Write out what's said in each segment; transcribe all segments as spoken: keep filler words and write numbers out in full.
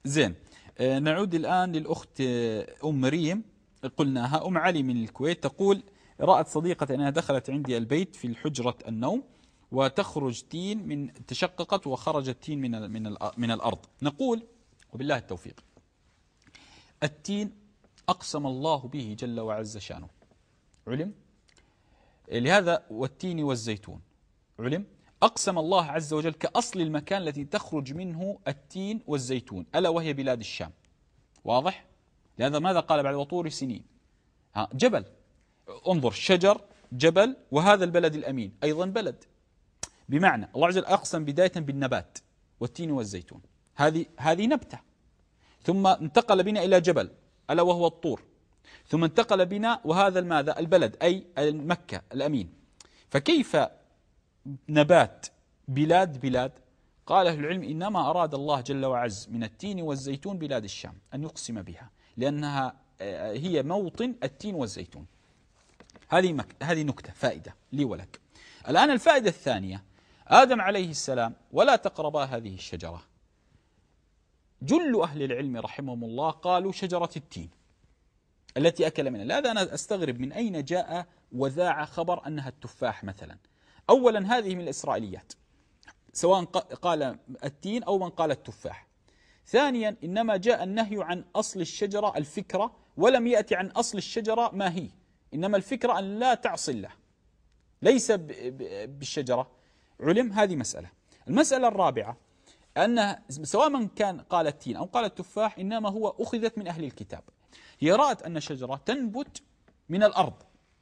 زين. آه نعود الآن للأخت أم مريم. قلناها أم علي من الكويت تقول: رأت صديقة أنها دخلت عندي البيت في الحجرة النوم وتخرج تين من تشققت وخرجت تين من من من الأرض. نقول وبالله التوفيق: التين أقسم الله به جل وعز شانه، علم، لهذا والتين والزيتون علم، أقسم الله عز وجل كأصل المكان الذي تخرج منه التين والزيتون، ألا وهي بلاد الشام. واضح؟ لهذا ماذا قال بعد: وطور سنين. ها جبل، انظر، شجر، جبل، وهذا البلد الأمين أيضا بلد. بمعنى الله عز وجل أقسم بداية بالنبات والتين والزيتون، هذه هذه نبتة، ثم انتقل بنا إلى جبل ألا وهو الطور، ثم انتقل بنا وهذا الماذا البلد أي مكة الأمين. فكيف نبات بلاد بلاد؟ قال أهل العلم: إنما أراد الله جل وعز من التين والزيتون بلاد الشام أن يقسم بها، لأنها هي موطن التين والزيتون. هذه مك... هذه نكتة فائدة لي ولك. الآن الفائدة الثانية: آدم عليه السلام ولا تقربا هذه الشجرة. جل أهل العلم رحمهم الله قالوا شجرة التين التي أكل منها. لهذا أنا أستغرب من أين جاء وذاع خبر أنها التفاح مثلا. أولا هذه من الإسرائيليات، سواء قال التين أو من قال التفاح. ثانيا إنما جاء النهي عن أصل الشجرة الفكرة، ولم يأتي عن أصل الشجرة ما هي، إنما الفكرة أن لا تعصي الله، ليس بالشجرة. علم. هذه مسألة. المسألة الرابعة أن سواء من كان قال التين أو قال التفاح إنما هو أخذت من أهل الكتاب. هي رأت أن شجرة تنبت من الأرض،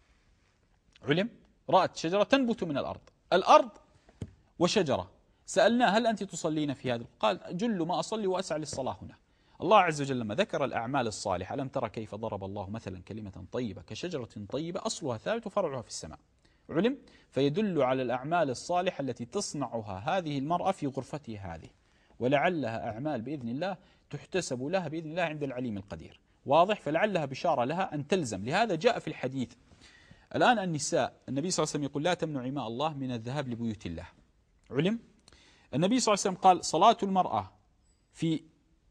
علم، رأت شجرة تنبت من الأرض، الأرض وشجرة. سألناه: هل أنت تصلين في هذا؟ قال: جل ما أصلي وأسعى للصلاة هنا. الله عز وجل لما ذكر الأعمال الصالحة: ألم ترى كيف ضرب الله مثلا كلمة طيبة كشجرة طيبة أصلها ثابت وفرعها في السماء. علم. فيدل على الأعمال الصالحة التي تصنعها هذه المرأة في غرفتها هذه، ولعلها أعمال بإذن الله تحتسب لها بإذن الله عند العليم القدير. واضح؟ فلعلها بشارة لها أن تلزم. لهذا جاء في الحديث الآن النساء، النبي صلى الله عليه وسلم يقول: لا تمنعوا إماء الله من الذهاب لبيوت الله. علم. النبي صلى الله عليه وسلم قال: صلاة المرأة في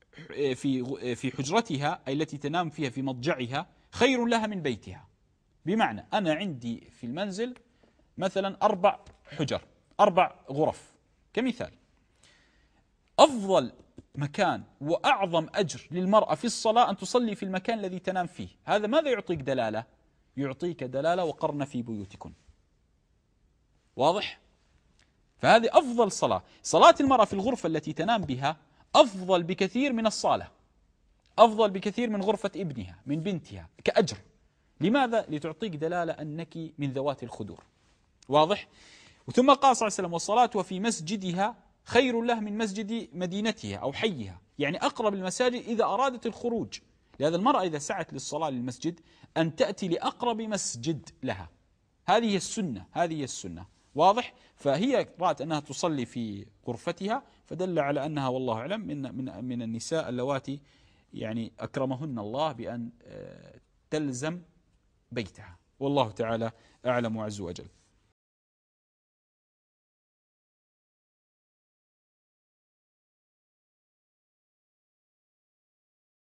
في في حجرتها أي التي تنام فيها في مضجعها خير لها من بيتها. بمعنى أنا عندي في المنزل مثلا أربع حجر، أربع غرف كمثال، أفضل مكان وأعظم أجر للمرأة في الصلاة أن تصلي في المكان الذي تنام فيه. هذا ماذا يعطيك دلالة؟ يعطيك دلالة: وقرن في بيوتكن. واضح؟ فهذه أفضل صلاة. صلاة المرأة في الغرفة التي تنام بها أفضل بكثير من الصالة، أفضل بكثير من غرفة ابنها من بنتها كأجر. لماذا؟ لتعطيك دلالة أنك من ذوات الخدور. واضح؟ ثم قال صلى الله عليه وسلم: والصلاة في مسجدها خير له من مسجد مدينتها أو حيها، يعني أقرب المساجد إذا أرادت الخروج. لهذا المرأة إذا سعت للصلاة للمسجد أن تأتي لأقرب مسجد لها. هذه السنة، هذه السنة. واضح؟ فهي رأت أنها تصلي في غرفتها، فدل على أنها والله أعلم من من من النساء اللواتي يعني أكرمهن الله بأن تلزم بيتها، والله تعالى أعلم وعز وجل.